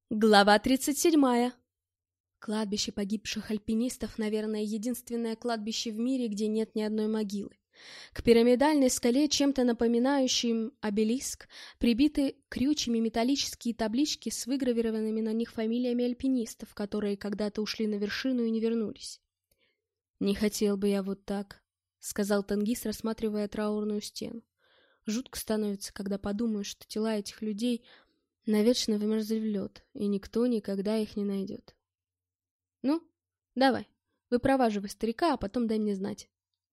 Глава 37. Кладбище погибших альпинистов, наверное, единственное кладбище в мире, где нет ни одной могилы. К пирамидальной скале, чем-то напоминающим обелиск, прибиты крючьями металлические таблички с выгравированными на них фамилиями альпинистов, которые когда-то ушли на вершину и не вернулись. «Не хотел бы я вот так», — сказал Тенгиз, рассматривая траурную стену. «Жутко становится, когда подумаешь, что тела этих людей навечно вымерзли в лед, и никто никогда их не найдет. Ну, давай, выпроваживай старика, а потом дай мне знать».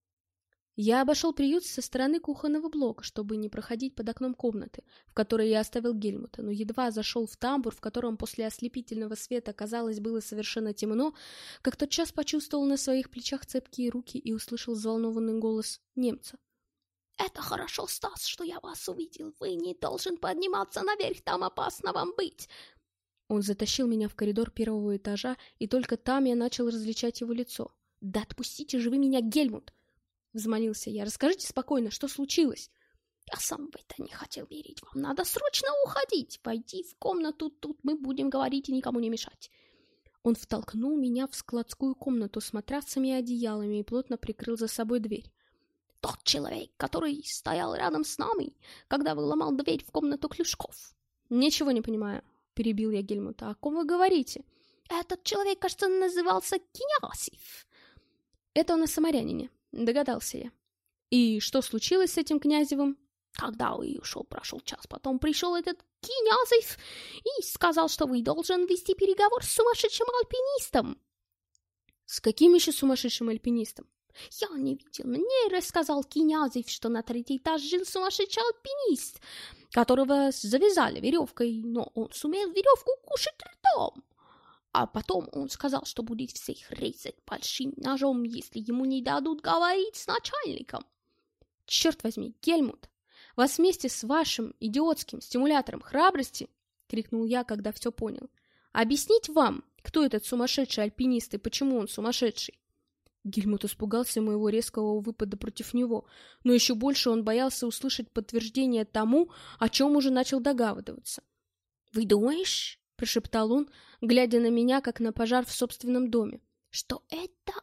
Я обошел приют со стороны кухонного блока, чтобы не проходить под окном комнаты, в которой я оставил Гельмута, но едва зашел в тамбур, в котором после ослепительного света, казалось, было совершенно темно, как тотчас почувствовал на своих плечах цепкие руки и услышал взволнованный голос немца. «Это хорошо, Стас, что я вас увидел. Вы не должен подниматься наверх, там опасно вам быть». Он затащил меня в коридор первого этажа, и только там я начал различать его лицо. «Да отпустите же вы меня, Гельмут!» — взмолился я. «Расскажите спокойно, что случилось?» «Я сам в это не хотел верить. Вам надо срочно уходить. Пойди в комнату, тут мы будем говорить и никому не мешать». Он втолкнул меня в складскую комнату с матрацами и одеялами и плотно прикрыл за собой дверь. «Тот человек, который стоял рядом с нами, когда выломал дверь в комнату Клюшков». «Ничего не понимаю», — перебил я Гельмута. «О ком вы говорите?» «Этот человек, кажется, назывался Князев». «Это он о самарянине», — догадался я. «И что случилось с этим Князевым?» «Когда вы ушел, прошел час, потом пришел этот Князев и сказал, что вы должен вести переговор с сумасшедшим альпинистом». «С каким еще сумасшедшим альпинистом?» «Я не видел. Мне рассказал Князев, что на третий этаж жил сумасшедший альпинист, которого завязали веревкой, но он сумел веревку кушать ртом. А потом он сказал, что будет всех резать большим ножом, если ему не дадут говорить с начальником». «Черт возьми, Гельмут! Вас вместе с вашим идиотским стимулятором храбрости!» — крикнул я, когда все понял. «Объяснить вам, кто этот сумасшедший альпинист и почему он сумасшедший?» Гельмут испугался моего резкого выпада против него, но еще больше он боялся услышать подтверждение тому, о чем уже начал догадываться. «Вы думаешь, — прошептал он, глядя на меня, как на пожар в собственном доме, — что это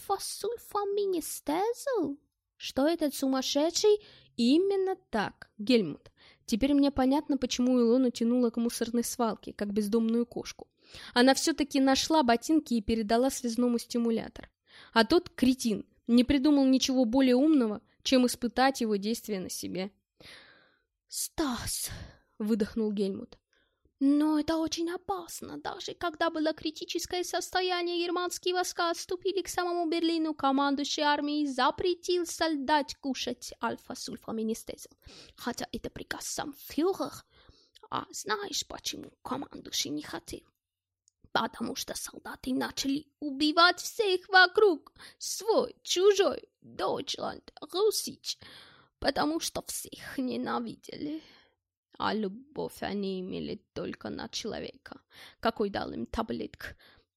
альфа-сульфаминистезл? Что этот сумасшедший?» «Именно так, Гельмут. Теперь мне понятно, почему Илону тянула к мусорной свалке, как бездомную кошку. Она все-таки нашла ботинки и передала связному стимулятор. А тот, кретин, не придумал ничего более умного, чем испытать его действие на себе». «Стас!» — выдохнул Гельмут. «Но это очень опасно. Даже когда было критическое состояние, германские войска отступили к самому Берлину, командующий армией запретил солдат кушать альфа-сульфаминистезл. Хотя это приказ сам фюрер. А знаешь, почему командующий не хотел? Потому что солдаты начали убивать всех вокруг. Свой, чужой, Дойчланд, Русич. Потому что всех ненавидели. А любовь они имели только на человека, какой дал им таблетка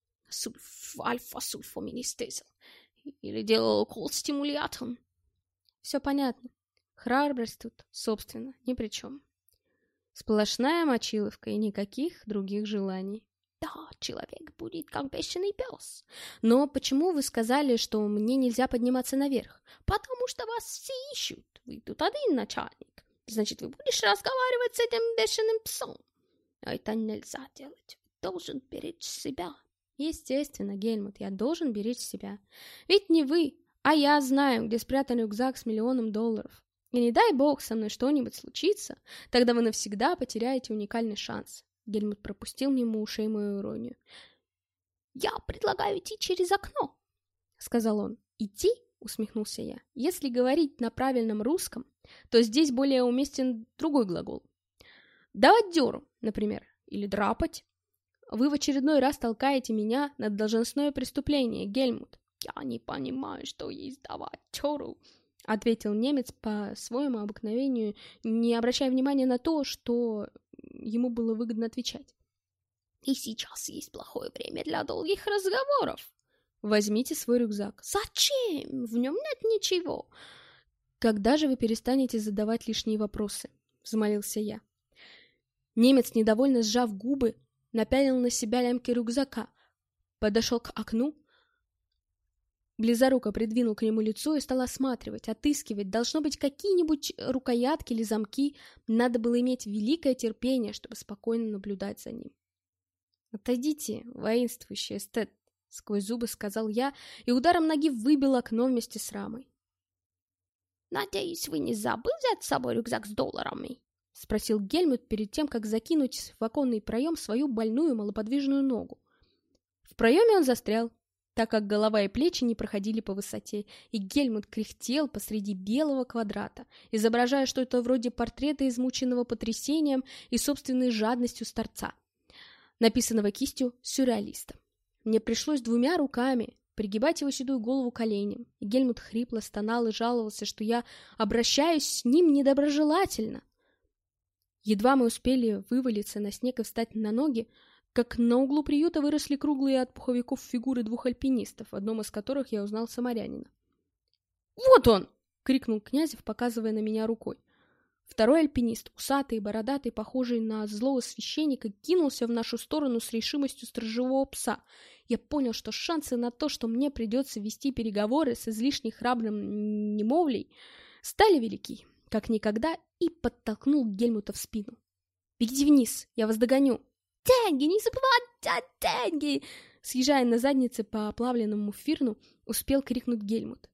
альфа-сульфаминистезл или делал укол стимулятором». «Все понятно. Храбрость тут, собственно, ни при чем. Сплошная мочиловка и никаких других желаний». «Да, человек будет как бешеный пес». «Но почему вы сказали, что мне нельзя подниматься наверх?» «Потому что вас все ищут. Вы тут один начальник. Значит, вы будешь разговаривать с этим бешеным псом. А это нельзя делать. Вы должен беречь себя». «Естественно, Гельмут, я должен беречь себя. Ведь не вы, а я знаю, где спрятан рюкзак с $1 миллион. И не дай бог со мной что-нибудь случится, тогда вы навсегда потеряете уникальный шанс». Гельмут пропустил мимо ушей мою иронию. «Я предлагаю идти через окно», — сказал он. «Идти?» — усмехнулся я. «Если говорить на правильном русском, то здесь более уместен другой глагол. Давать дёру, например, или драпать. Вы в очередной раз толкаете меня на должностное преступление, Гельмут». «Я не понимаю, что есть давать дёру», — ответил немец по своему обыкновению, не обращая внимания на то, что ему было выгодно отвечать. «И сейчас есть плохое время для долгих разговоров». «Возьмите свой рюкзак». «Зачем? В нем нет ничего». «Когда же вы перестанете задавать лишние вопросы?» — взмолился я. Немец, недовольно сжав губы, напялил на себя лямки рюкзака, подошел к окну, близоруко придвинул к нему лицо и стал осматривать, отыскивать. Должно быть, какие-нибудь рукоятки или замки. Надо было иметь великое терпение, чтобы спокойно наблюдать за ним. «Отойдите, воинствующий эстет», — сквозь зубы сказал я, и ударом ноги выбил окно вместе с рамой. «Надеюсь, вы не забыл взять с собой рюкзак с долларами?» — спросил Гельмут перед тем, как закинуть в оконный проем свою больную малоподвижную ногу. В проеме он застрял, так как голова и плечи не проходили по высоте, и Гельмут кряхтел посреди белого квадрата, изображая что-то вроде портрета измученного потрясением и собственной жадностью старца, написанного кистью сюрреалиста. Мне пришлось двумя руками пригибать его седую голову коленям, и Гельмут хрипло стонал и жаловался, что я обращаюсь с ним недоброжелательно. Едва мы успели вывалиться на снег и встать на ноги, как на углу приюта выросли круглые от пуховиков фигуры двух альпинистов, в одном из которых я узнал самарянина. «Вот он!» — крикнул Князев, показывая на меня рукой. Второй альпинист, усатый и бородатый, похожий на злого священника, кинулся в нашу сторону с решимостью сторожевого пса. Я понял, что шансы на то, что мне придется вести переговоры с излишне храбрым немовлей, стали велики, как никогда, и подтолкнул Гельмута в спину. «Бегите вниз, я вас догоню!» «Деньги, не забывайте деньги!» Съезжая на заднице по оплавленному фирну, успел крикнуть Гельмут.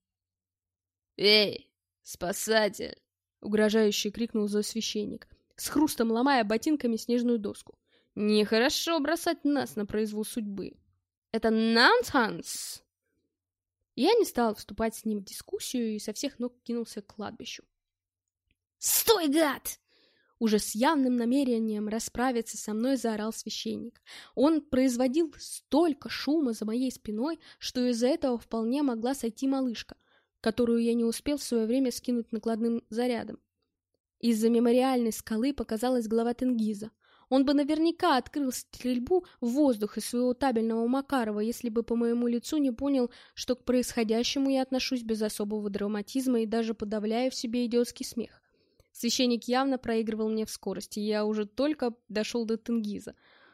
«Эй, спасатель!» — угрожающе крикнул злосвященник, с хрустом ломая ботинками снежную доску. «Нехорошо бросать нас на произвол судьбы. Это нонсенс!» Я не стал вступать с ним в дискуссию и со всех ног кинулся к кладбищу. «Стой, гад!» Уже с явным намерением расправиться со мной заорал священник. Он производил столько шума за моей спиной, что из-за этого вполне могла сойти малышка, которую я не успел в свое время скинуть накладным зарядом. Из-за мемориальной скалы показалась голова Тенгиза. Он бы наверняка открыл стрельбу в воздух из своего табельного Макарова, если бы по моему лицу не понял, что к происходящему я отношусь без особого драматизма и даже подавляю в себе идиотский смех. Священник явно проигрывал мне в скорости, и я уже только дошел до Тенгиза.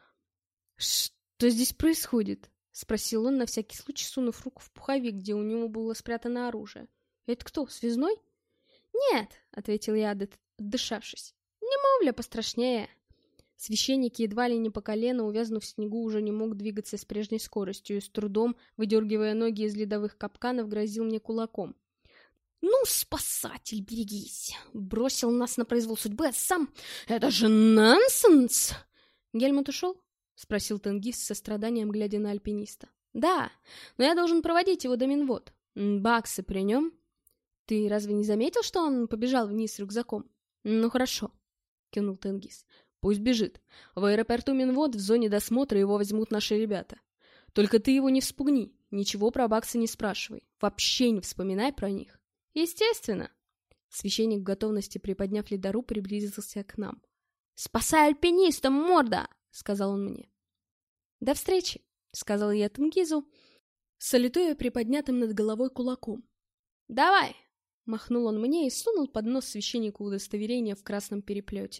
«Что здесь происходит?» — спросил он, на всякий случай сунув руку в пуховик, где у него было спрятано оружие. «Это кто, связной?» «Нет», — ответил я, отдышавшись. «Немовля пострашнее». Священник, едва ли не по колено, увязнув в снегу, уже не мог двигаться с прежней скоростью и с трудом, выдергивая ноги из ледовых капканов, грозил мне кулаком. «Ну, спасатель, берегись! Бросил нас на произвол судьбы, а сам... Это же нонсенс!» «Гельмут ушел?» — спросил Тенгиз с состраданием, глядя на альпиниста. «Да, но я должен проводить его до Минвод. Баксы при нем?» «Ты разве не заметил, что он побежал вниз с рюкзаком?» «Ну, хорошо», — кивнул Тенгиз. «Пусть бежит. В аэропорту Минвод в зоне досмотра его возьмут наши ребята. Только ты его не вспугни, ничего про баксы не спрашивай. Вообще не вспоминай про них». «Естественно!» Священник в готовности, приподняв ледору, приблизился к нам. «Спасай альпиниста, морда!» — сказал он мне. «До встречи!» — сказал я Тенгизу, салютуя приподнятым над головой кулаком. «Давай!» — махнул он мне и сунул под нос священнику удостоверение в красном переплете.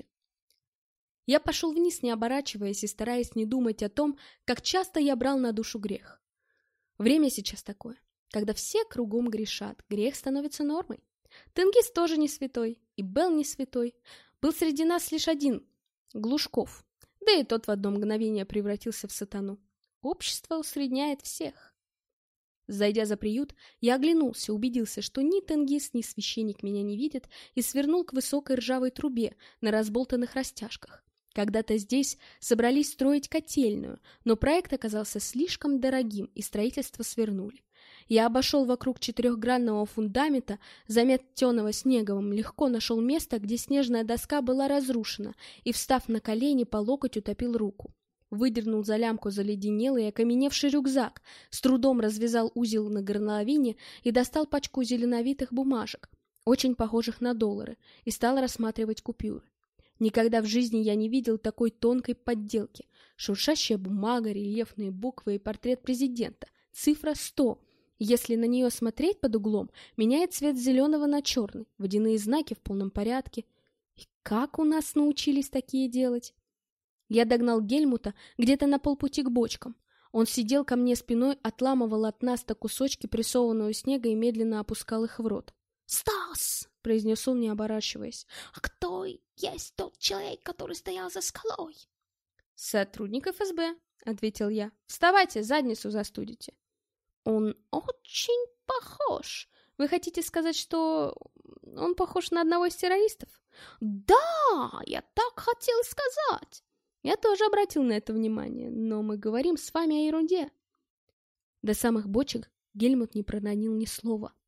Я пошел вниз, не оборачиваясь и стараясь не думать о том, как часто я брал на душу грех. Время сейчас такое, когда все кругом грешат, грех становится нормой. Тенгиз тоже не святой, и Белл не святой. Был среди нас лишь один — Глушков, да и тот в одно мгновение превратился в сатану. Общество усредняет всех. Зайдя за приют, я оглянулся, убедился, что ни Тенгиз, ни священник меня не видят, и свернул к высокой ржавой трубе на разболтанных растяжках. Когда-то здесь собрались строить котельную, но проект оказался слишком дорогим, и строительство свернули. Я обошел вокруг четырехгранного фундамента, заметенного снеговым, легко нашел место, где снежная доска была разрушена, и, встав на колени, по локоть утопил руку. Выдернул за лямку заледенелый и окаменевший рюкзак, с трудом развязал узел на горловине и достал пачку зеленовитых бумажек, очень похожих на доллары, и стал рассматривать купюры. Никогда в жизни я не видел такой тонкой подделки. Шуршащая бумага, рельефные буквы и портрет президента. Цифра 100. Если на нее смотреть под углом, меняет цвет зеленого на черный. Водяные знаки в полном порядке. И как у нас научились такие делать? Я догнал Гельмута где-то на полпути к бочкам. Он сидел ко мне спиной, отламывал от наста кусочки прессованного снега и медленно опускал их в рот. «Стас!» — произнес он, не оборачиваясь. «А кто есть тот человек, который стоял за скалой?» «Сотрудник ФСБ», — ответил я. «Вставайте, задницу застудите». «Он очень похож. Вы хотите сказать, что он похож на одного из террористов?» «Да, я так хотел сказать». Я тоже обратил на это внимание, но мы говорим с вами о ерунде. До самых бочек Гельмут не проронил ни слова.